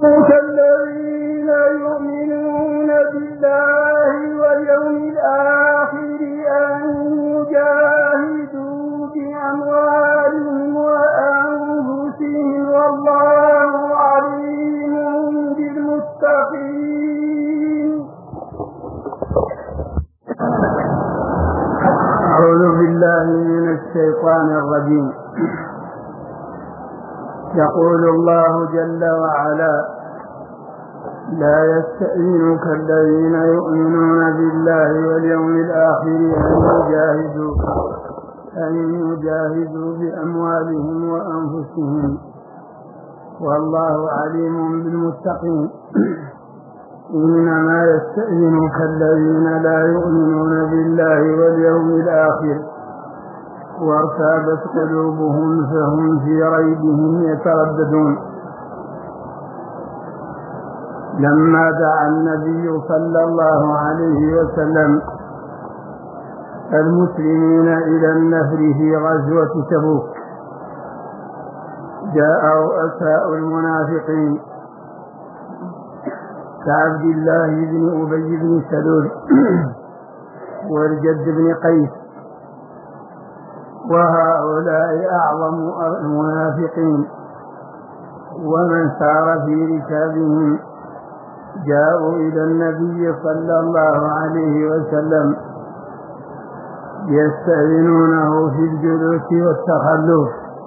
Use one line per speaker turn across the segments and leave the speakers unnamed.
كالذين يؤمنون بالله واليوم الآخر أن يجاهدوا بأموالهم وأنفسهم والله عليم بالمتقين. أعوذ بالله من الشيطان الرجيم. يقول الله جل وعلا: لا يستأذنك الذين يؤمنون بالله واليوم الآخر أن يجاهدوا بأموالهم وأنفسهم والله عليم بالمتقين. إنما يستأذنك الذين لا يؤمنون بالله واليوم الآخر وارتابت قلوبهم فهم في ريبهم يترددون. لما دعا النبي صلى الله عليه وسلم المسلمين إلى النفر في غزوة تبوك، جاء رؤساء المنافقين كعبد الله بن أبي بن سلول والجد بن قيس، وهؤلاء أعظم المنافقين ومن سار في ركابهم جاءوا إلى النبي صلى الله عليه وسلم يستأذنونه في الجلوس والتخلف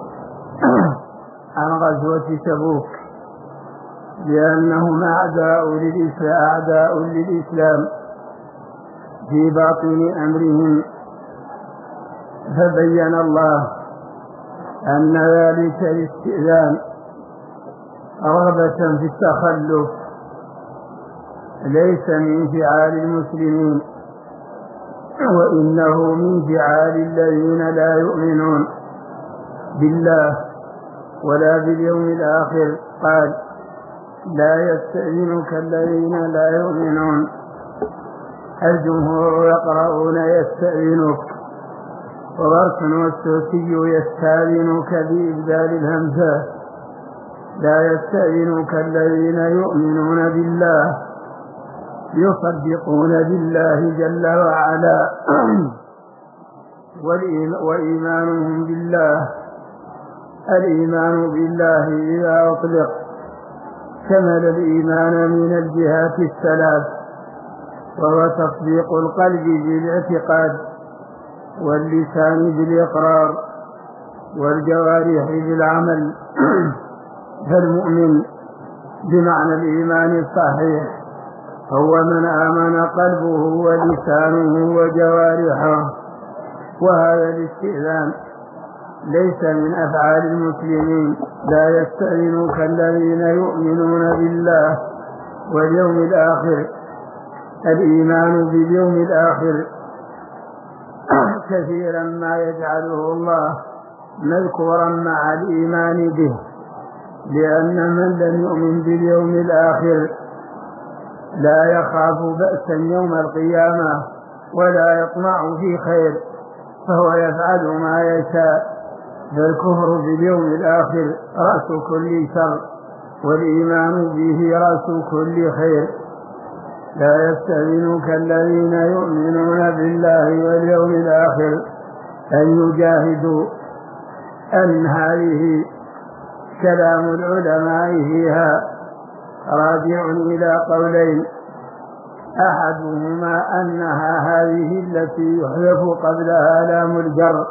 عن غزوة تبوك، لأنهم أعداء للإسلام في باطن أمرهم. فبين الله أن ذلك الاستئذان رغبة في التخلف ليس من فعال المسلمين، وإنه من فعال الذين لا يؤمنون بالله ولا باليوم الآخر. قال: لا يستأذنك الذين لا يؤمنون. الجمهور يقرؤون يستأذنك، وغرس والسوسي يستأذنك بإبدال الهمزة. لا يستأذنك الذين يؤمنون بالله يصدقون بالله جل وعلا وإيمانهم بالله. الإيمان بالله إذا أطلق شمل الإيمان من الجهات الثلاث، وهو تصديق القلب بالاعتقاد واللسان بالإقرار والجوارح بالعمل. فالمؤمن بمعنى الإيمان الصحيح هو من آمن قلبه ولسانه وجوارحه. وهذا الاستئذان ليس من أفعال المسلمين. لا يستأذنك الذين يؤمنون بالله واليوم الآخر. الإيمان باليوم الآخر كثيرا ما يجعله الله مذكورا مع الإيمان به، لأن من لم يؤمن باليوم الآخر لا يخاف بأسا يوم القيامة ولا يطمع في خير، فهو يفعل ما يشاء. فالكفر باليوم الآخر رأس كل شر، والإيمان به رأس كل خير. لا يستأذنك الذين يؤمنون بالله واليوم الآخر أن يجاهدوا. أن هذه كلام العلماء فيها راجع إلى قولين: أحدهما أنها هذه التي يحذف قبلها لام الجر،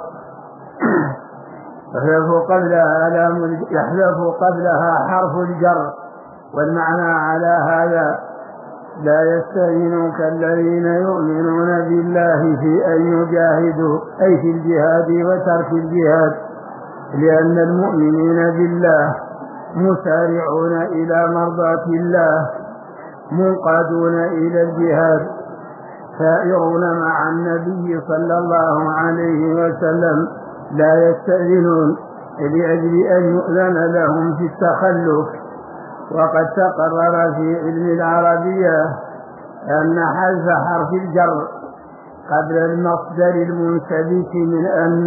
يحذف قبلها حرف الجر، والمعنى على هذا: لا يستأذنك الذين يؤمنون بالله في أن يجاهدوا، أي في الجهاد وترك الجهاد، لأن المؤمنين بالله مسارعون إلى مرضاة الله، منقادون إلى الجهاد، سائرون مع النبي صلى الله عليه وسلم. لا يستأذنون لأجل أن يؤذن لهم في التخلف. وقد تقرر في علم العربية أن حذف حرف الجر قبل المصدر المنسبك من أن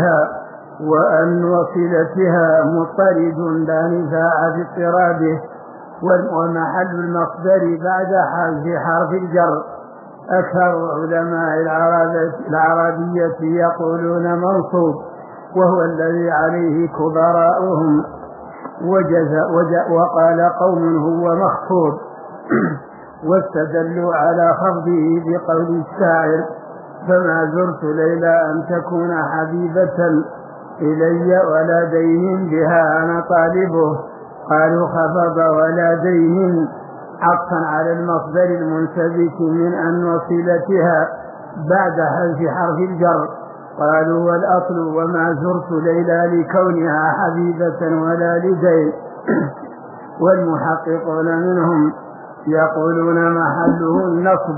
وصلتها مضطرد لا نفاع في اضطرابه، ومحل المصدر بعد حذف حرف الجر. أكثر علماء العربية يقولون منصوب، وهو الذي عليه كبراؤهم، وقال قوم هو مخفوض واستدلوا على خفضه بقول الشاعر: فما زرت ليلى أن تكون حبيبة إلي ولا دين بها أنا طالبه. قالوا خفض ولا دين عطفا على المصدر المنسبك من أن وصلتها بعد حذف حرف الجر. قالوا والأصل وما زرت ليلى لكونها حبيبة ولا لدين. والمحققون منهم يقولون محله النصب،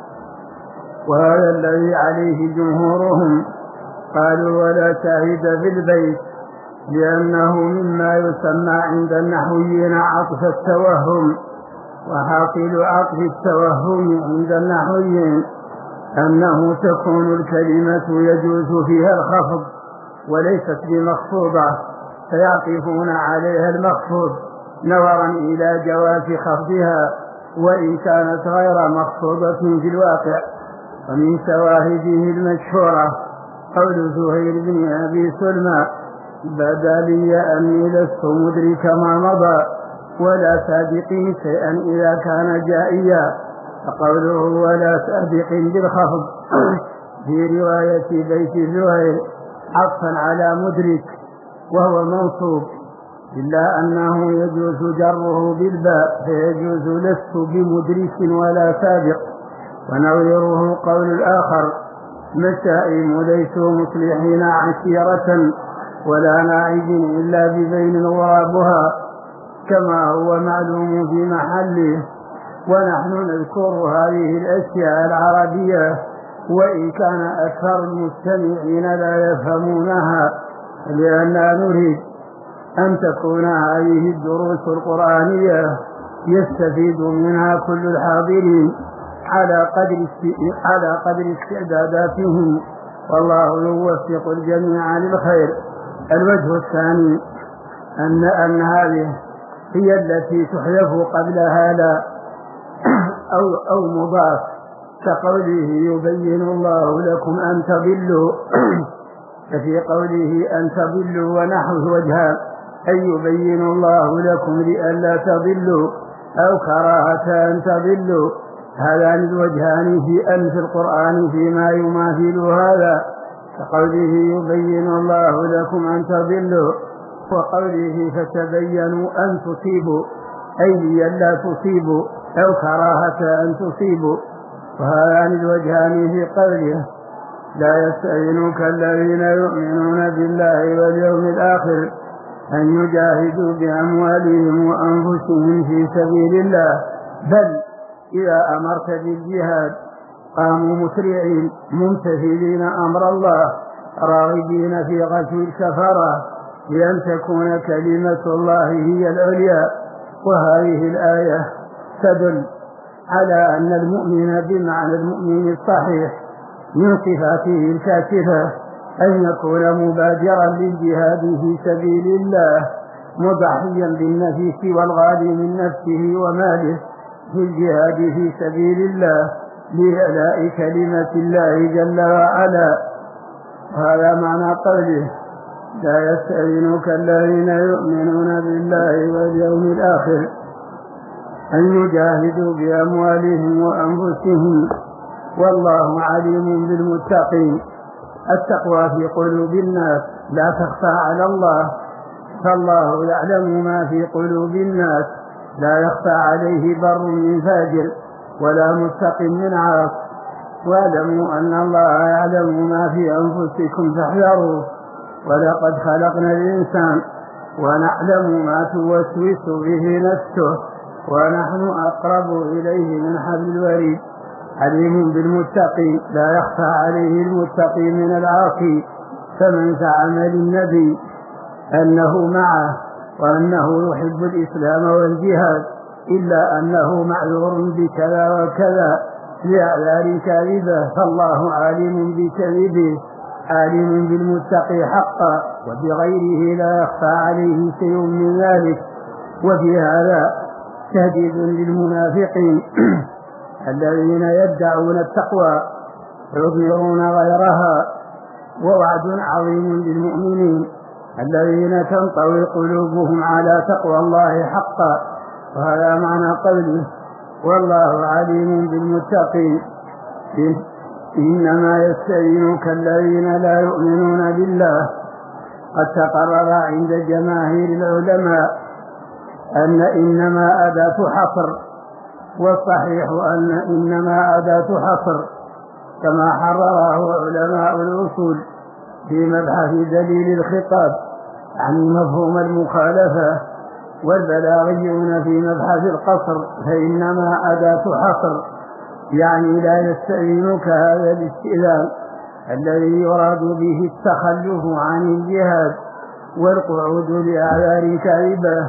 وهذا الذي عليه جمهورهم. قالوا ولا شاهد في البيت لأنه مما يسمى عند النحويين عطف التوهم، وحاصل عطف التوهم عند النحويين أنه تكون الكلمة يجوز فيها الخفض وليست بمخفوضة، فيعطفون عليها المخفوض نظرا إلى جواز خفضها وإن كانت غير مخفوضة في الواقع. ومن شواهده المشهورة قول زهير بن أبي سلمى: بدا لي أني لست مدرك ما مضى ولا سابق شيئا إذا كان جائيا. فقوله ولا سابق بالخفض في رواية بيت زهير عطفا على مدرك وهو منصوب، إلا أنه يجوز جره بالباء فيجوز لست بمدرك ولا سابق. ونظيره قول الآخر: مشائم ليسوا مصلحين عشيرة ولا ناعج إلا ببين غرابها، كما هو معلوم في محله. ونحن نذكر هذه الأشياء العربية وإن كان أكثر المستمعين لا يفهمونها، لأننا نريد أن تكون هذه الدروس القرآنية يستفيد منها كل الحاضرين على قدر استعداداتهم، والله يوفق الجميع للخير. الوجه الثاني أن هذه هي التي تحذف قبلها لا أو مضاف، كقوله يبين الله لكم أن تضلوا ففي قوله أن تضلوا ونحوه وجهان: أن يبين الله لكم لئلا تضلوا أو كراهة أن تضلوا. هذان الوجهان في أن في القرآن فيما يماثل هذا، كقوله يبين الله لكم أن تضلوا، وقوله فتبينوا أن تصيبوا أي لئلا تصيبوا أو كراهة أن تصيبوا. وهذان الوجهان في قوله لا يستأذنك الذين يؤمنون بالله واليوم الآخر أن يجاهدوا بأموالهم وأنفسهم في سبيل الله، بل إذا أمرت بالجهاد قاموا مسرعين ممتثلين أمر الله راغبين في غزو الكفرة لأن تكون كلمة الله هي العليا. وهذه الآية تدل على أن المؤمن بمعنى المؤمن الصحيح من صفاته الكاشفة أن يكون مبادرا للجهاد في سبيل الله، مضحيا بالنفس والغالي من نفسه وماله في الجهاد في سبيل الله لإعلاء كلمة الله جل وعلا. هذا معنى قوله لا يستأذنك الذين يؤمنون بالله واليوم الآخر أن يجاهدوا بأموالهم وأنفسهم والله عليم بالمتقين. التقوى في قلوب الناس لا تخفى على الله، فالله يعلم ما في قلوب الناس، لا يخفى عليه بر من فاجر ولا متق من عاص. واعلموا أن الله يعلم ما في أنفسكم فاحذروه، ولقد خلقنا الإنسان ونعلم ما توسوس به نفسه ونحن أقرب إليه من حبل الوريد. عليم بالمتقين لا يخفى عليه المتقي من العاصي. فمن زعم للنبي أنه معه وأنه يحب الإسلام والجهاد إلا أنه معذور بكذا وكذا لأعذار كاذبة، فالله عالم بكذبه عالم بالمتقي حقا، وبغيره لا يخفى عليه شيء من ذلك. وفي هذا تهديد للمنافقين الذين يدعون التقوى ويظهرون غيرها، ووعد عظيم للمؤمنين الذين تنطوي قلوبهم على تقوى الله حقا. وهذا معنى قوله والله عليم بالمتقين. إنما يستعينك الذين لا يؤمنون بالله. قد تقرر عند جماهير العلماء أن إنما أداة حصر، والصحيح أن إنما أداة حصر كما حرره علماء الأصول في مبحث دليل الخطاب عن مفهوم المخالفة، والبلاغيون في مبحث القصر فإنما أداة حصر، يعني لا يستعينك هذا الاستئذان الذي يراد به التخلف عن الجهاد والقعود لأعذار كاذبة.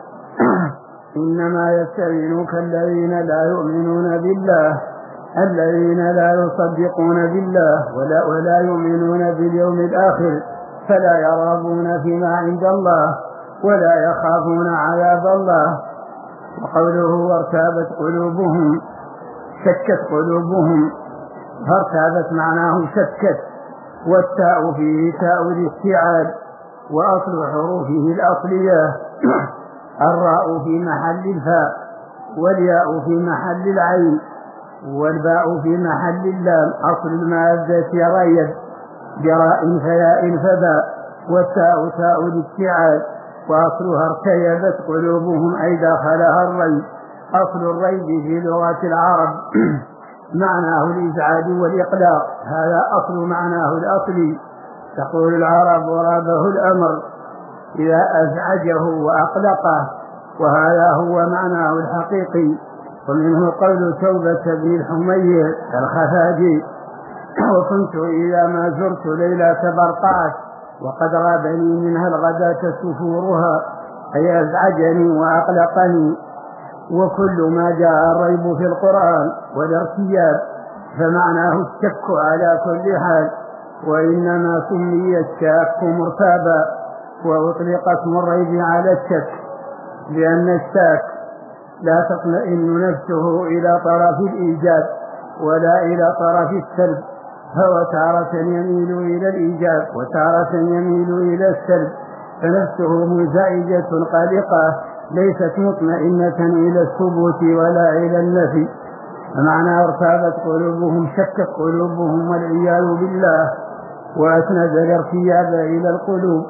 إنما يستعينك الذين لا يؤمنون بالله، الذين لا يصدقون بالله ولا يؤمنون باليوم الآخر، فلا يرغبون فيما عند الله ولا يخافون عذاب الله. وقوله وارتابت قلوبهم، شكت قلوبهم، فارتابت معناه شكت، والتاء فيه تاء الاستيعاب، وأصل حروفه الأصلية الراء في محل الفاء، والياء في محل العين، والباء في محل اللام. أصل المادة ريب براء فياء فباء، والتاء تاء الاستيعاب، وأصلها ارتيبت قلوبهم أي دخلها الريب. أصل الريب في لغة العرب معناه الإزعاج والإقلاق، هذا أصل معناه الأصلي. تقول العرب ورابه الأمر إذا أزعجه وأقلقه، وهذا هو معناه الحقيقي. ومنه قول توبة بن الحمير الخفاجي وكنت إذا ما زرت ليلة برقعت وقد رابني منها الغداة سفورها، أي أزعجني وأقلقني. وكل ما جاء الريب في القرآن والارتياب فمعناه الشك على كل حال، وإنما سمي الشاك مرتابا، وأطلق اسم الريب على الشك لأن الشاك لا تطمئن نفسه إلى طرف الإيجاب ولا إلى طرف السلب، فهو تارة يميل إلى الإيجاب وتارة يميل إلى السلب، فنفسه منزعجة قلقة ليست مطمئنة إلى الثبوت ولا إلى النفي. فمعنى ارتابت قلوبهم شكت قلوبهم والعياذ بالله، وأسند الارتياب إلى القلوب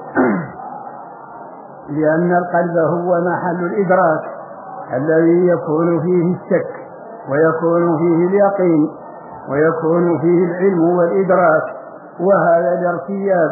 لأن القلب هو محل الإدراك الذي يكون فيه الشك ويكون فيه اليقين ويكون فيه العلم والإدراك. وهذا الارتياب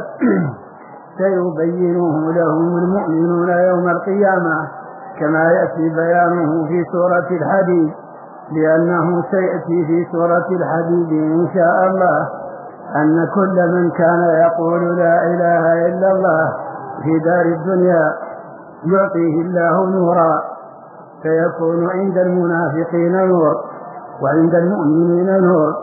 سيبينه لهم المؤمنون يوم القيامة كما يأتي بيانه في سورة الحديد، لأنه سيأتي في سورة الحديد إن شاء الله أن كل من كان يقول لا إله إلا الله في دار الدنيا يعطيه الله نورا، فيكون عند المنافقين نور وعند المؤمنين نور.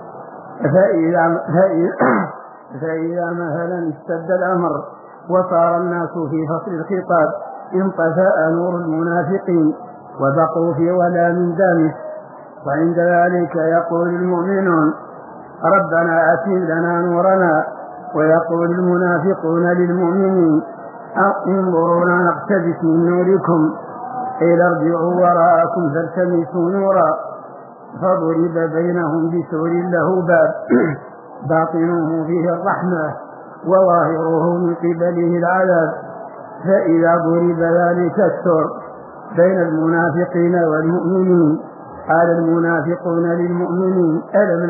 فإذا مثلا اشتد الأمر وصار الناس في فصل الخطاب انطفأ نور المنافقين وبقوا في ظلام دامس، وعند ذلك يقول المؤمنون ربنا أتم لنا نورنا، ويقول المنافقون للمؤمنين انظرونا نقتبس من نوركم قيل ارجعوا وراءكم فالتمسوا نورا، فضرب بينهم بسور له باب باطنه فيه الرحمة وظاهره من قبله العذاب. فإذا ضرب ذلك السور بين المنافقين والمؤمنين قال المنافقون للمؤمنين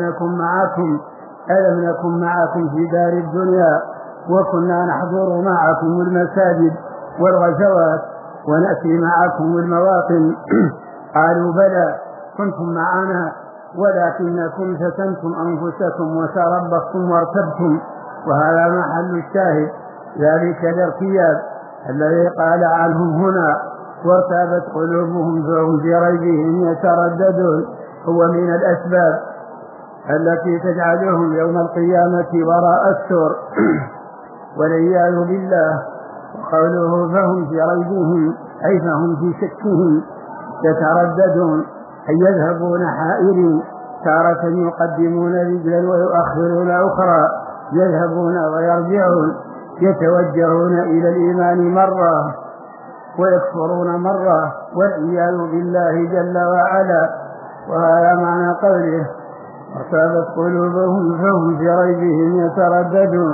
ألم نكن معكم في دار الدنيا وكنا نحضر معكم المساجد والغزوات ونأتي معكم المواطن؟ قالوا بلى كنتم معنا ولكنكم فتنتم أنفسكم وتربصتم وارتبتم. وهذا محل الشاهد، ذلك الارتياب الذي قال عنهم هنا وارتابت قلوبهم فهم في ريبهم يترددون، هو من الأسباب التي تجعلهم يوم القيامة وراء السور والعياذ بالله. وقوله فهم في ريبهم أي فهم في شكهم يترددون أي يذهبون حائرين، تارة يقدمون رجلا ويؤخرون أخرى، يذهبون ويرجعون، يتوجهون إلى الإيمان مرة ويكفرون مرة، والعياذ بالله جل وعلا. وهذا معنى قوله وارتابت قلوبهم فهم في ريبهم يترددون.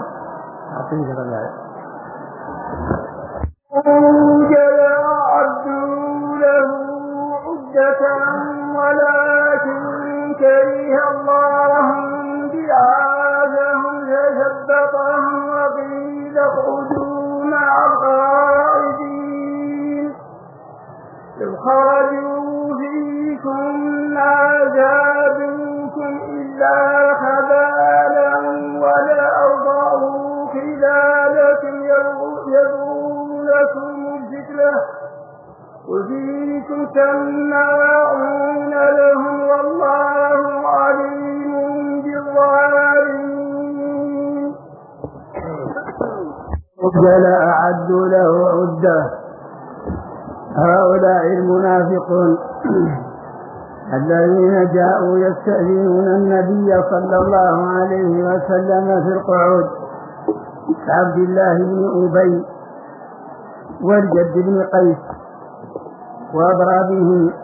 أعدوا له عدة ولكن كره الله بعاثهم فثبطهم وقيل اقعدوا مع القاعدين. إذ خرجوا فيكم ما زادوكم إلا خبالا ولأوضعوا خلالكم يبغونكم الفتنة وفيكم سماعون لهم والله عليم بالظالمين.
رجل أعدوا له عدة. هؤلاء المنافقون الذين جاءوا يستأذنون النبي صلى الله عليه وسلم في القعود كعبد الله بن أبي والجد بن قيس وأضرابهم،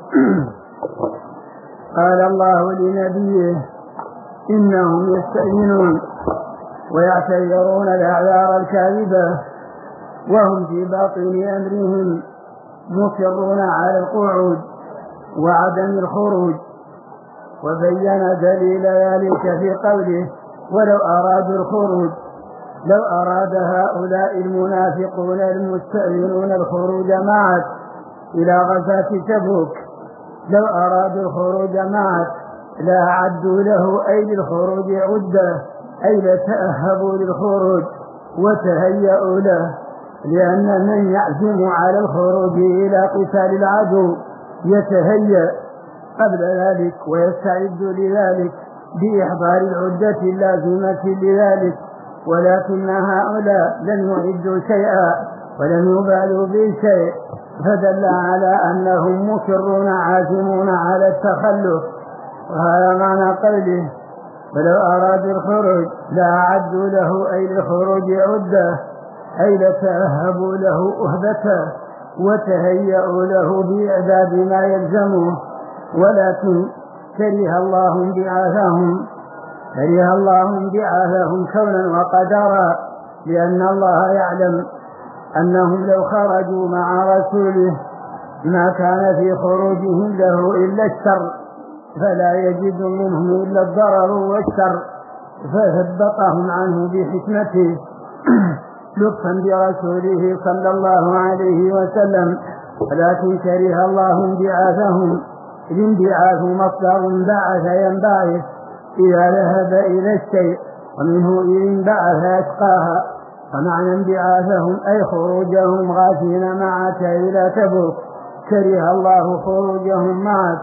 قال الله لنبيه إنهم يستأذنون ويعتذرون الأعذار الكاذبة وهم في باطن أمرهم مصرون على القعود وعدم الخروج. وبين دليل ذلك في قوله ولو أرادوا الخروج، لو أراد هؤلاء المنافقون المستأذنون الخروج معك إلى غزاة تبوك، لو أرادوا الخروج معك لا أعدوا له أي للخروج عدة، أي لتأهبوا للخروج وتهيأوا له، لأن من يعزم على الخروج إلى قتال العدو يتهيأ قبل ذلك ويستعد لذلك بإحضار العدة اللازمة لذلك، ولكن هؤلاء لم يعدوا شيئا ولم يبالوا بشيء، فدل على أنهم مصرون عازمون على التخلف. وهذا معنى قوله ولو أرادوا الخروج لا أعدوا له أي للخروج عدة، أي لتأهبوا له أهبته وتهيأوا له بإعداد ما يلزمه، ولكن كره الله بعاثهم كونا وقدرا، لأن الله يعلم أنهم لو خرجوا مع رسوله ما كان في خروجهم له إلا الشر، فلا يجد منهم إلا الضرر والشر، فثبطهم عنه بحكمته لطفا برسوله صلى الله عليه وسلم. ولكن كره الله انبعاثهم، الانبعاث مصدر بعث ينبعث إذا ذهب إلى الشيء، ومنه إذ انبعث أشقاها، فمعنى انبعاثهم أي خروجهم غازين معك إلى تبوك، كره الله خروجهم معك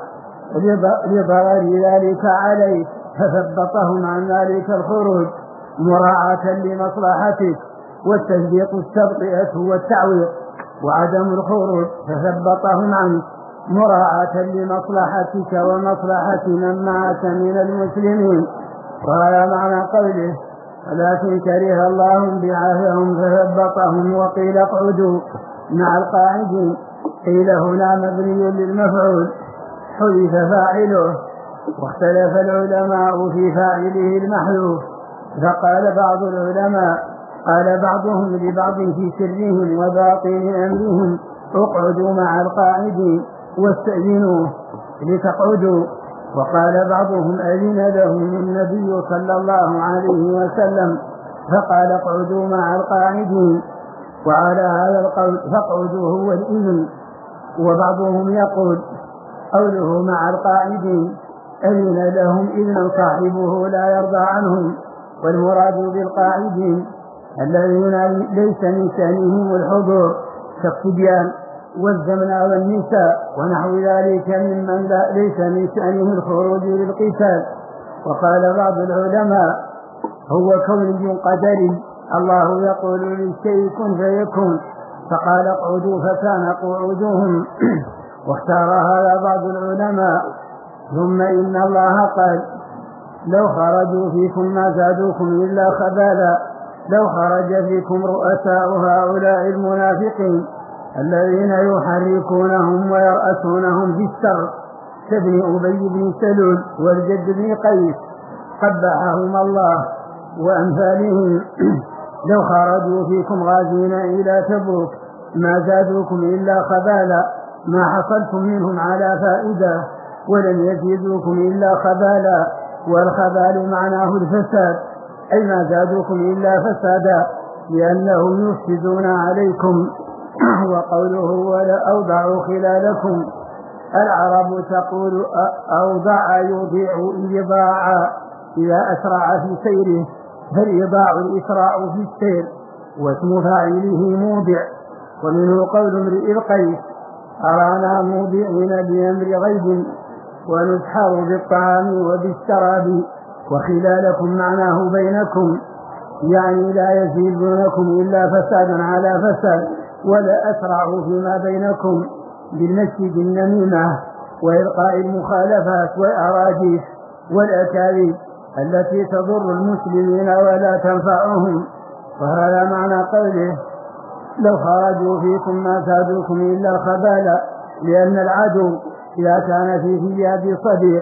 لضرر ذلك عليك فثبطهم عن ذلك الخروج مراعاة لمصلحتك، والتثبيط التبطئة هو التعويض، وعدم الخروج فثبطهم عنك مراعاة لمصلحتك ومصلحة من معك من المسلمين. وهذا معنى قوله ولكن كره الله انبعاثهم فثبطهم. وقيل اقعدوا مع القاعدين، قيل هنا مبني للمفعول حذف فاعله، واختلف العلماء في فاعله المحذوف، فقال بعض العلماء قال بعضهم لبعض في سرهم وباطن أمرهم اقعدوا مع القاعدين واستأذنوه لتقعدوا، وقال بعضهم أذن لهم النبي صلى الله عليه وسلم فقال اقعدوا مع القاعدين، وعلى هذا القول فاقعدوا هو الإذن. وبعضهم يقول قوله مع القاعدين أذن لهم إذن صاحبه لا يرضى عنهم، والمراد بالقاعدين الذين ليس من شأنهم الحضور كالصبيان والزمن والنساء ونحو ذلك ممن ليس من شأنه الخروج للقتال. وقال بعض العلماء هو كوني قدري، الله يقول للشيء كن فيكون، فقال اقعدوا فكان قعودهم واختار هذا بعض العلماء. ثم إن الله قال: لو خرجوا فيكم ما زادوكم إلا خبالا. لو خرج فيكم رؤساء هؤلاء المنافقين الذين يحركونهم ويرأسونهم في الشر كابن أبي بن سلول والجد بن قيس قبحهم الله وأمثالهم، لو خرجوا فيكم غازين إلى تبوك ما زادوكم إلا خبالا، ما حصلتم منهم على فائدة ولم يزيدوكم إلا خبالا. والخبال معناه الفساد، أي ما زادوكم إلا فسادا لأنهم يفسدون عليكم. وقوله: ولا أوضعوا خلالكم، العرب تقول أوضع يوضع إيضاعا إذا أسرع في سيره، فالإيضاع الإسراع في السير، واسم فاعله موضع. ومنه قول امرئ القيس: أرانا موضعين بأمر غيب ونسحر بالطعام وبالشراب. وخلالكم معناه بينكم، يعني لا يزيدونكم إلا فسادا على فساد، ولا أسرعوا فيما بينكم بالمشي بالنميمة وإلقاء المخالفات والأراجيف والأكاذيب التي تضر المسلمين ولا تنفعهم. وهذا معنى قوله: لو خرجوا فيكم ما زادوكم إلا خبالا، لأن العدو إذا كان في ثياب صديق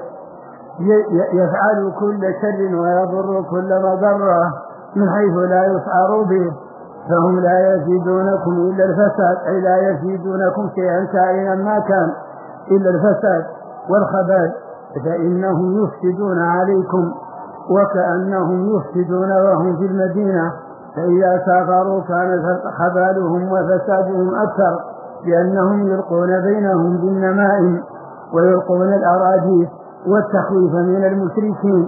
يفعل كل شر ويضر كل مضرة من حيث لا يشعر به، فهم لا يزيدونكم إلا الفساد، أي لا يزيدونكم شيئا كائنا ما كان إلا الفساد والخبال، فإنهم يفسدون عليكم وكأنهم يفسدون وهم في المدينة، فإذا سافروا كان خبالهم وفسادهم أكثر، لأنهم يلقون بينهم بالنمائم ويلقون الأراجيف والتخويف من المشركين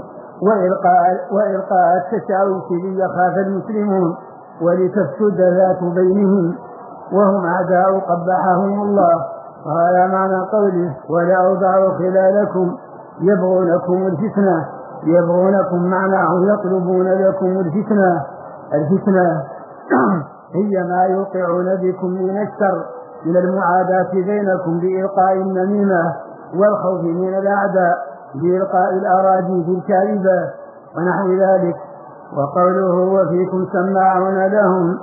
وإلقاء التشاوش ليخاف المسلمون ولتفسد ذات بينهم، وهم أعداء قبحهم الله. وهذا معنى قوله: ولأوضعوا خلالكم يبغونكم الفتنة. يبغونكم معناه يطلبون لكم الفتنة. الفتنة هي ما يوقعون بكم من الشر من المعاداة بينكم بإلقاء النميمة والخوف من الأعداء بإلقاء الأراجيف الكاذبة ونحو ذلك. وقوله: وفيكم سماعون لهم،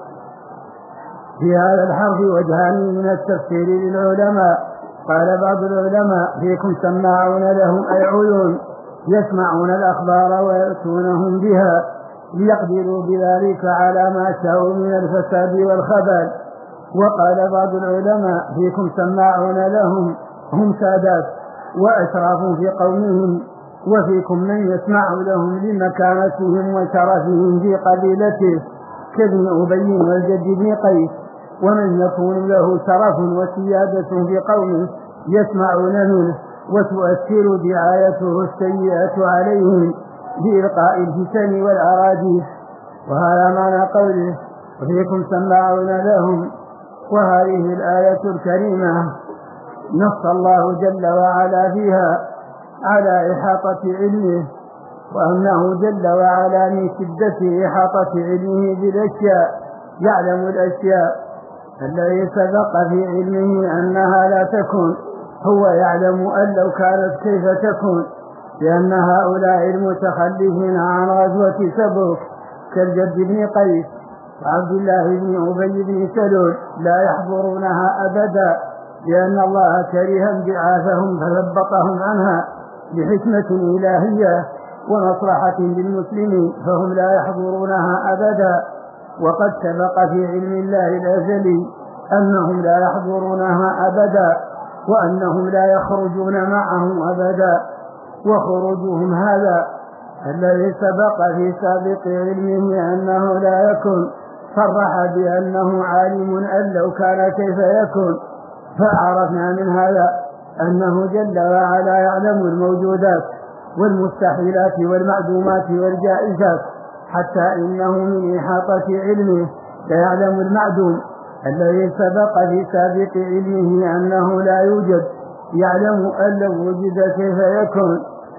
في هذا الحرف وجهان من التفسير للعلماء. قال بعض العلماء: فيكم سماعون لهم، أي عيون يسمعون الأخبار ويأتونهم بها ليقدروا بذلك على ما شاءوا من الفساد والخبال. وقال بعض العلماء: فيكم سماعون لهم، هم سادات وأشراف في قومهم، وفيكم من يسمع لهم لمكانتهم وشرفهم في قبيلته كابن أبي والجد بن قيس. ومن يكون له شرف وسيادة في قومه يسمعون منه وتؤثر دعايته السيئة عليهم بإلقاء الفتن والأراجيف. وهذا معنى قوله: وفيكم سماعون لهم. وهذه الآية الكريمة نص الله جل وعلا فيها على إحاطة علمه، وأنه جل وعلا من شدة إحاطة علمه بالأشياء يعلم الأشياء الذي سبق في علمه أنها لا تكون، هو يعلم أن لو كانت كيف تكون، لأن هؤلاء المتخلفين عن غزوة تبوك كالجد بن قيس وعبد الله بن أبي بن سلول لا يحضرونها أبدا، لأن الله كره انبعاثهم فثبطهم عنها بحكمة إلهية ومصلحة للمسلمين، فهم لا يحضرونها أبدا. وقد سبق في علم الله الأزلي أنهم لا يحضرونها أبدا، وأنهم لا يخرجون معهم أبدا. وخروجهم هذا الذي سبق في سابق علمه أنه لا يكون، صرح بأنه عالم أن لو كان كيف يكون. فعرفنا من هذا أنه جل وعلا يعلم الموجودات والمستحيلات والمعدومات والجائزات، حتى إنه من إحاطة علمه ليعلم المعدوم الذي سبق في سابق علمه أنه لا يوجد، يعلم أن لو وجد كيف يكون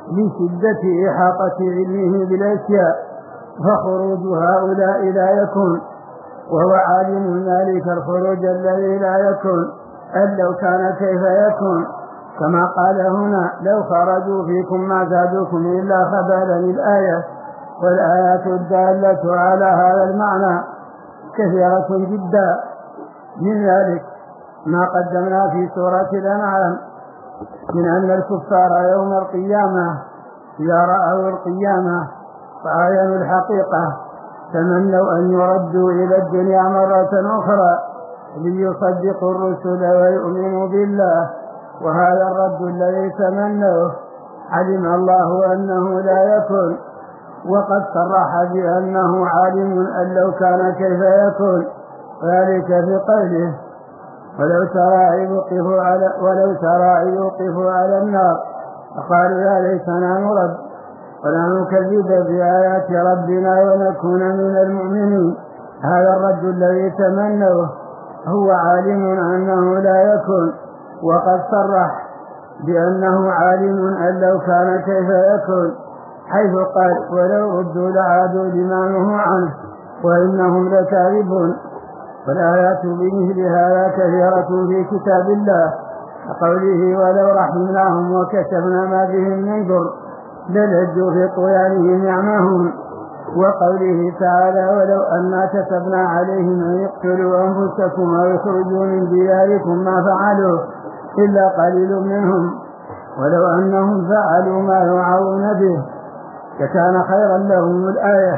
لشدة إحاطة علمه بالأشياء، فخروج هؤلاء لا يكون، وهو عالم ذلك الخروج الذي لا يكون أن لو كان كيف يكون، كما قال هنا لو خرجوا فيكم ما زادوكم إلا خبالا الآية. والآيات الدالة على هذا المعنى كثيرة جدا، من ذلك ما قدمنا في سورة الأنعام من أن الكفار يوم القيامة إذا رأوا القيامة فعاينوا الحقيقة تمنوا أن يردوا إلى الدنيا مرة أخرى ليصدقوا الرسل ويؤمنوا بالله، وهذا الرد الذي تمنوه علم الله أنه لا يكون، وقد صرح بأنه عالم أن لو كان كيف يكون، ذلك في قوله ولو ترى إذ وقفوا على النار فقالوا يا ليتنا نرد ولا نكذب بآيات ربنا ونكون من المؤمنين. هذا الرد الذي تمنوه هو عالم أنه لا يكون، وقد صرح بأنه عالم أن لو كان كيف يكون، حيث قال ولو ردوا لعادوا لما نهوا عنه وإنهم لكاذبون. والآيات بمثل هذا كثيرة في كتاب الله، كقوله ولو رحمناهم وكشفنا ما بهم من ضر للجوا في طغيانهم يعمهون، وقوله تعالى ولو أنا كتبنا عليهم أن يقتلوا أنفسكم أو يخرجوا من دياركم ما فعلوا إلا قليل منهم ولو أنهم فعلوا ما يوعظون به لكان خيرا لهم. الآية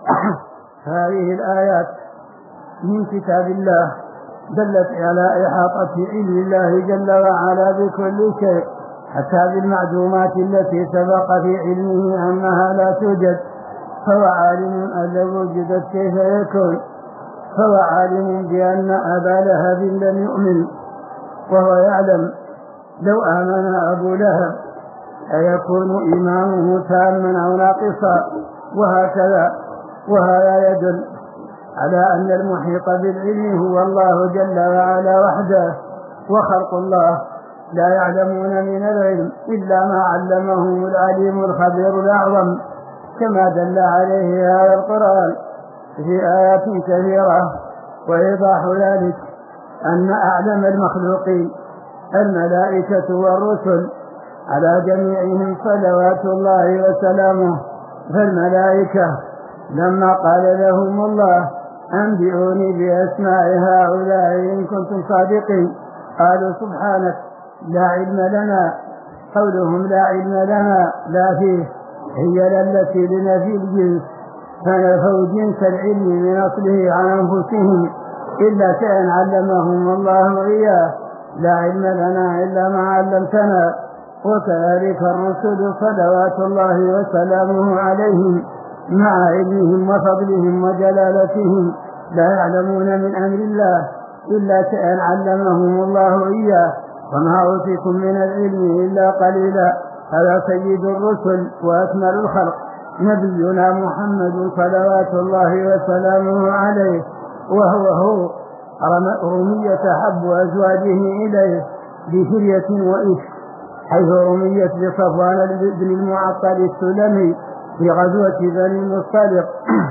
هذه الآيات من كتاب الله دلت على إحاطة علم الله جل وعلا بكل شيء، حتى بالمعدومات التي سبق في علمه أنها لا توجد، فهو عالم أن لو وجدت كيف يكون، فهو عالم بأن أبا لهب لم يؤمن، وهو يعلم لو آمن أبو لهب أيكون إيمانه تاما أو ناقصا، وهكذا. وهذا يدل على أن المحيط بالعلم هو الله جل وعلا وحده، وخلق الله لا يعلمون من العلم إلا ما علمهم العليم الخبير الأعظم، كما دل عليه هذا القرآن في آيات كثيرة. وإيضاح ذلك أن أعلم المخلوقين الملائكة والرسل على جميعهم صلوات الله وسلامه، فالملائكة لما قال لهم الله أنبئوني بأسماء هؤلاء إن كنتم صادقين قالوا سبحانك لا علم لنا. قولهم لا علم لنا لا فيه هي التي لنفي الجنس، فنفوا جنس العلم من أصله عن أنفسهم إلا شيئا علمهم الله إياه، لا علم لنا إلا ما علمتنا. وكذلك الرسل صلوات الله وسلامه عليهم مع علمهم وفضلهم وجلالتهم لا يعلمون من أمر الله إلا شيئا علمهم الله إياه، وما أوتيكم من العلم إلا قليلا. هذا سيد الرسل وأكمل الخلق نبينا محمد صلوات الله وسلامه عليه، وهو رمية حب أزواجه إليه بفرية وإفك، حيث رميت بصفوان بن المعطل السلمي في غزوة بني المصطلق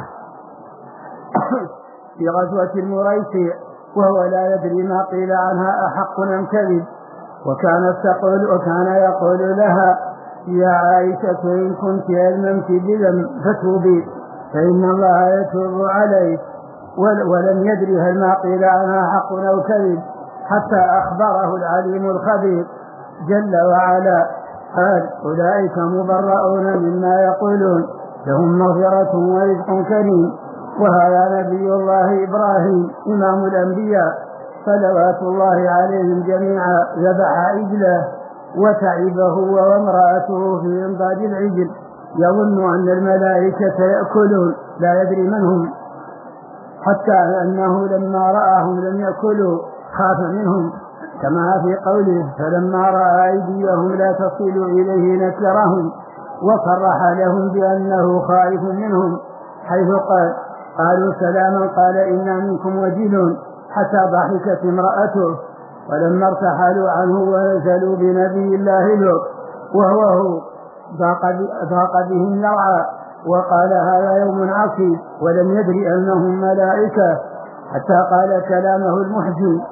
في غزوة المريسي، وهو لا يدري ما قيل عنها أحق أم كذب، وكان يقول لها يا عائشة إن كنت ألممت بذنب فتوبي فإن الله يتوب عليك، ولم يدري هل ما قيل عنها حق أو كذب حتى أخبره العليم الخبير جل وعلا قال أولئك مبرؤون مما يقولون لهم مغفرة ورزق كريم. وهذا نبي الله إبراهيم إمام الأنبياء صلوات الله عليهم جميعا ذبح عجله وتعبه وامرأته في إنضاد العجل يظن أن الملائكة يأكلون لا يدري من هم، حتى أنه لما رآهم لم يأكلوا خاف منهم، كما في قوله فلما رأى أيديهم لا تصل إليه نكرهم وصرح لهم بأنه خائف منهم، حيث قالوا سلاما قال إنا منكم وجلون، حتى ضحكت امرأته. ولما ارتحلوا عنه ونزلوا بنبي الله لوط وهو ضاق بهم ذرعا وقال هذا يوم عصيب، ولم يدري أنهم ملائكة حتى قال كلامه المحزن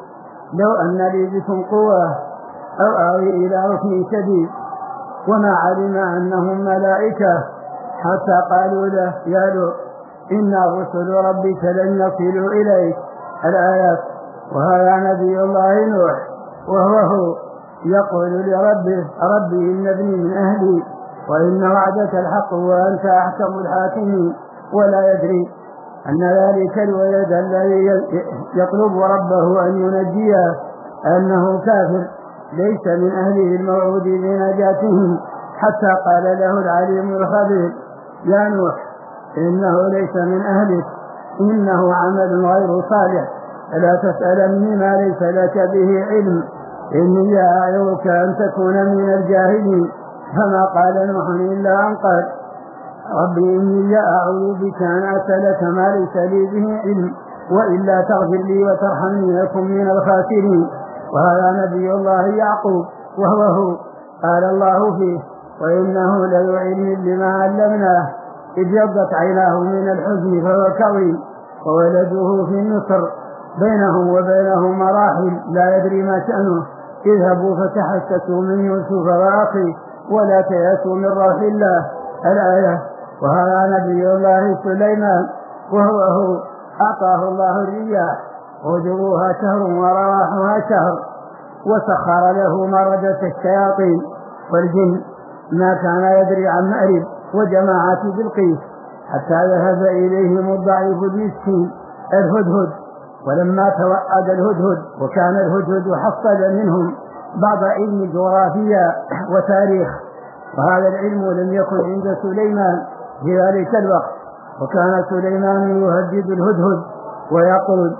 لو أن لي بكم قوة أو آوي إلى ركن شديد. وما علم أنهم ملائكة حتى قالوا له يا لوط إنا رسل ربك لن يصلوا إليك الآيات. وهذا نبي الله نوح وهو يقول لربه ربي إن ابني من أهلي وإن وعدك الحق وأنت أحكم الحاكمين. ولا يدري أن ذلك الولد الذي يطلب ربه أن ينجيه أنه كافر ليس من أهله الموعود بنجاتهم، حتى قال له العليم الخبير يا نوح إنه ليس من أهلك إنه عمل غير صالح فلا تسألني ما ليس لك به علم إني أعظك أن تكون من الجاهلين. فما قال نوح إلا أن قال ربي إني أعوذ بك أن أسألك ما ليس لي به علم وإلا تغفر لي وترحمني أكن من الخاسرين. وهذا نبي الله يعقوب وهو قال الله فيه وإنه ليعلم لما علمناه إذ يبدت عيناه من الحزن فهو كظيم وولده في مصر بينهم وبينه مراحل لا يدري ما شأنه. اذهبوا فتحسسوا من يوسف وأخيه ولا تيأسوا من روح الله الآية. وهذا نبي الله سليمان وهو أعطاه الله الرياح غدوها شهر ورواحها شهر وسخر له مردة الشياطين والجن ما كان يدري عن مأرب وجماعة بلقيس حتى ذهب إليهم الضعيف المسكين الهدهد. ولما توعد الهدهد وكان الهدهد حصل منهم بعض علم جغرافيا وتاريخ، وهذا العلم لم يكن عند سليمان في ذلك الوقت. وكان سليمان يهدد الهدهد ويقول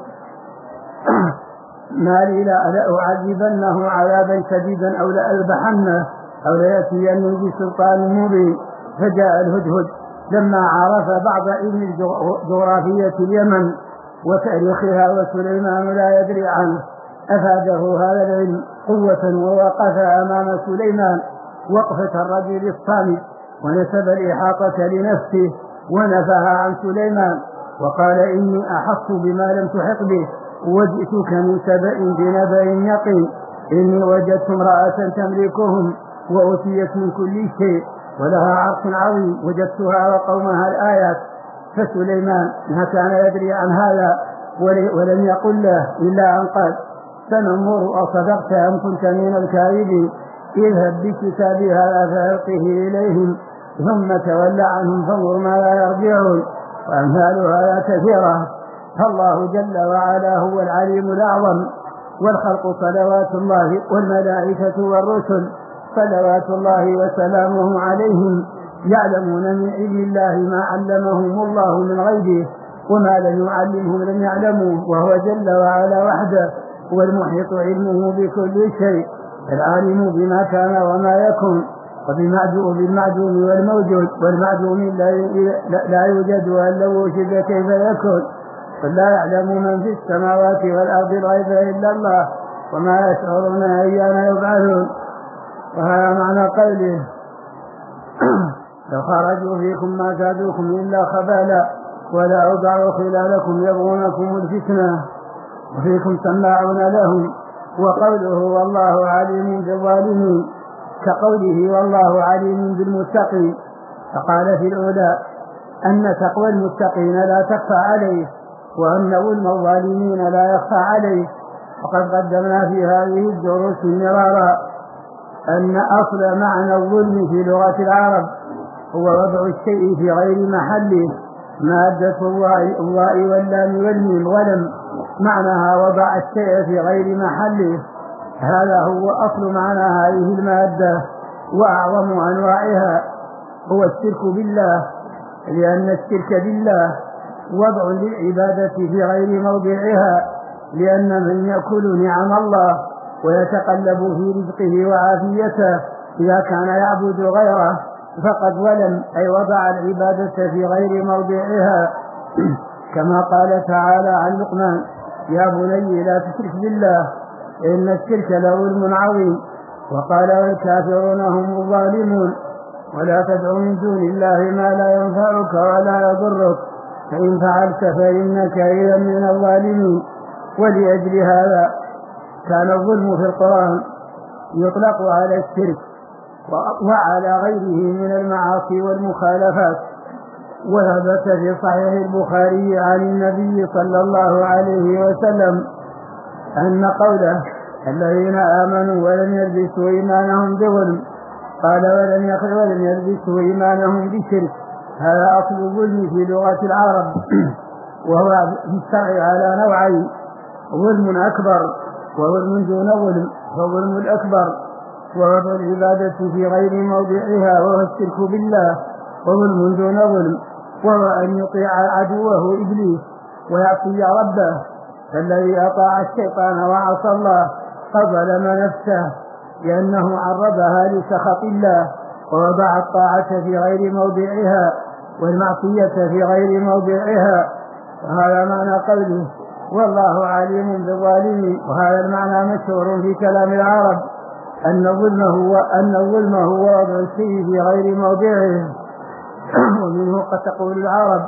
ما لي لأعذبنه عذابا شديدا أو لأذبحنه أو ليأتيني بسلطان مبين. فجاء الهدهد لما عرف بعض علم جغرافية اليمن وتاريخها وسليمان لا يدري عنه أفاده هذا العلم قوة ووقف أمام سليمان وقفة الرجل الصامت ونسب الإحاطة لنفسه ونفاها عن سليمان وقال إني أحط بما لم تحط به وجئتك من سبأ بنبأ يقين إني وجدت امرأة تملكهم وأوتيت من كل شيء ولها عرش عظيم وجدتها وقومها الآيات. فسليمان ما كان يدري عن هذا ولم يقل له إلا أن قال سننظر أصدقت أم كنت من الكاذبين اذهب بكتابي هذا فألقه إليهم ثم تول عنهم فانظر ما لا يرجعون. وأمثال هذا كثيرة. فالله جل وعلا هو العليم الأعظم والخلق صلوات الله والملائكة والرسل صلوات الله وسلامه عليهم يعلمون من علم الله ما علمهم الله من غيبه وما لم يعلمهم لم يعلموه وهو جل وعلا وحده هو المحيط علمه بكل شيء العالم بما كان وما يكون وبالمعدوم والموجود والمعدوم لا يوجد وأن لو وجد كيف يكون. قل لا يعلم من في السماوات والأرض الغيب إلا الله وما يشعرون أيان يبعثون. وهذا معنى قوله لو خرجوا فيكم ما زادوكم إلا خبالا ولا أوضعوا خلالكم يبغونكم الفتنة وفيكم سماعون لهم. وقوله والله عليم بالظالمين كقوله والله عليم بالمتقين. فقال في الأولى أن تقوى المتقين لا تخفى عليه وأن ظلم الظالمين لا يخفى عليه. وقد قدمنا في هذه الدروس مرارا أن أصل معنى الظلم في لغة العرب هو وضع الشيء في غير محله مادة الواء واللام والميم ولم معناها وضع الشيء في غير محله. هذا هو أصل معنى هذه المادة وأعظم أنواعها هو الشرك بالله لأن الشرك بالله وضع للعبادة في غير موضعها لأن من يأكل نعم الله ويتقلب في رزقه وعافيته إذا كان يعبد غيره فقد ظلم أي وضع العبادة في غير موضعها. كما قال تعالى عن لقمان يا بني لا تشرك بالله إن الشرك لظلم عظيم. وقال والكافرون هم الظالمون ولا تدع من دون الله ما لا ينفعك ولا يضرك فإن فعلت فإنك إذا من الظالمين. ولأجل هذا كان الظلم في القرآن يطلق على الشرك وعلى غيره من المعاصي والمخالفات. وثبت في صحيح البخاري عن النبي صلى الله عليه وسلم أن قوله الذين آمنوا ولم يلبسوا إيمانهم بظلم، قال ولم يلبسوا إيمانهم بشرك، هذا أصل الظلم في لغة العرب، وهو في الشرع على نوعين: ظلم أكبر وظلم دون ظلم. فظلم الأكبر ووضع العبادة في غير موضعها وهو الشرك بالله، وظلم دون ظلم وهو أن يطيع عدوه إبليس ويعصي ربه. فالذي أطاع الشيطان وعصى الله فظلم نفسه لأنه عرضها لسخط الله ووضع الطاعة في غير موضعها والمعصية في غير موضعها. وهذا معنى قوله والله عليم بالظالمين. وهذا المعنى مشهور في كلام العرب أن الظلم هو وضع الشيء في غير موضعه. ومنه قد تقول العرب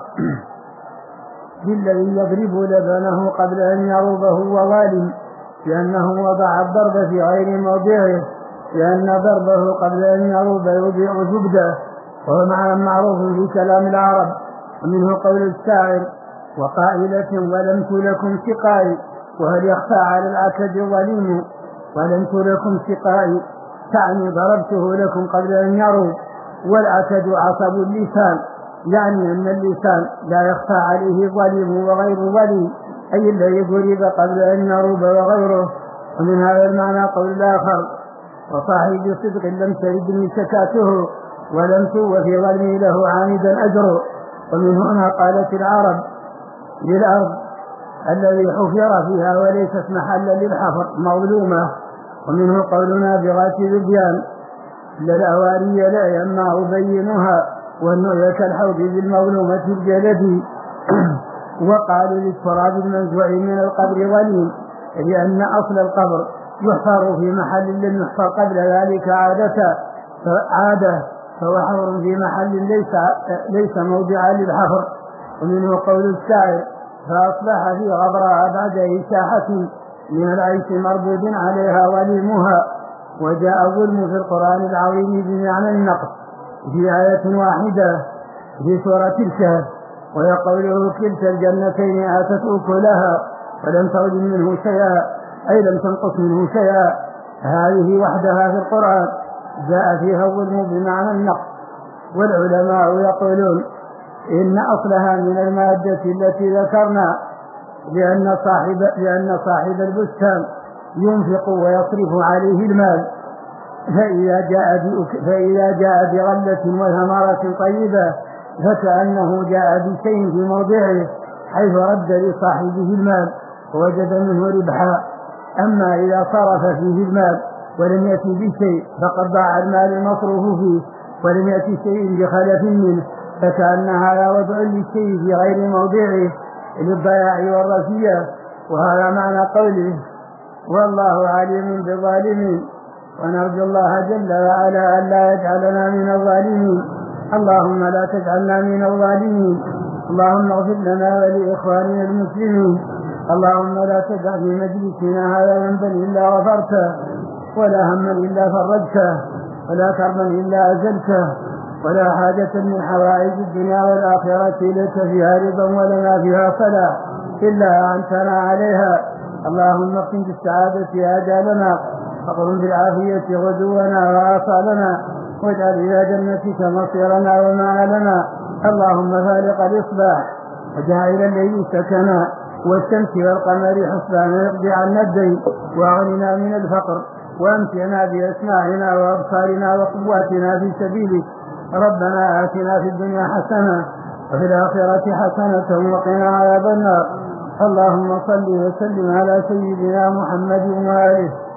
بالذي يضرب لبنه قبل أن يروبه وظالم، لأنه وضع الضرب في غير موضعه، لأن ضربه قبل أن يروب يضيع زبده، وهو معنى معروف في كلام العرب. ومنه قول الشاعر وقائلة ولمت لكم سقائي، وهل يخفى على العكد ظليم؟ ولمت لكم سقائي تعني ضربته لكم قبل أن يروب، والعكد عصب اللسان، يعني أن اللسان لا يخفى عليه ظليم وغير ظليم، أي الذي ضرب قبل أن يروب وغيره. ومن هذا المعنى قول الآخر وصاحب صدق لم تردني شكاته ولمت وفي ظلمي له عامدا أجر. ومن هنا قالت العرب للأرض الذي حفر فيها وليست محلا للحفر مظلومة. ومنه قولنا بغاتب الديان للأواري لا يمنع بينها والنؤية كالحوض بالمظلومة الجلد. وقالوا للتراب المنزوع من القبر ظليم، لأن أصل القبر يحفر في محل لم يحفر قبل ذلك عادة، فهو حفر في محل ليس موضعا للحفر. ومنه قول الشاعر فأصبح في غبراء بعد إشاحة من العيش مردود عليها ظليمها. وجاء الظلم في القرآن العظيم بمعنى النقص في آية واحدة في سورة الكهف، ويقوله كلتا الجنتين آتت أكلها ولم تظلم منه شيئا، أي لم تنقص منه شيئا. هذه وحدها في القرآن جاء فيها الظلم بمعنى النقص. والعلماء يقولون إن أصلها من المادة التي ذكرنا، لأن صاحب البستان ينفق ويصرف عليه المال، فإذا جاء بغلة وثمرة طيبة فكأنه جاء بشيء في موضعه حيث رد لصاحبه المال ووجد منه ربحا. أما إذا صرف فيه المال ولم يأتي بشيء فقد ضاع المال المصروف فيه ولم يأتي شيء بخلف منه، فكأن هذا وضع للشيء في غير موضعه للضياع والرثية. وهذا معنى قوله والله عليم بالظالمين. ونرجو الله جل وعلا أن لا يجعلنا من الظالمين. اللهم لا تجعلنا من الظالمين. اللهم اغفر لنا ولإخواننا المسلمين. اللهم لا تدع في مجلسنا هذا ذنبا إلا غفرته، ولا هما إلا فرجته، ولا كربا إلا أزلته، ولا حاجة من حوائج الدنيا والآخرة لك فيها رضا ولنا فيها فلاح إلا أنتنا عليها. اللهم اقم بالسعادة آجالنا، وقم بالعافية غدونا وآصالنا، واجعل إلى جنتك مصيرنا ومآلنا. اللهم فالق الإصباح وجاعل الليل سكنا والشمس والقمر حسبانا، اقضي عنا الدين واغننا من الفقر، وامتعنا بأسماعنا وأبصارنا وقواتنا في سبيلك. ربنا آتنا في الدنيا حسنة وفي الآخرة حسنة وقنا عذاب النار. اللهم صل وسلم على سيدنا محمد وآله.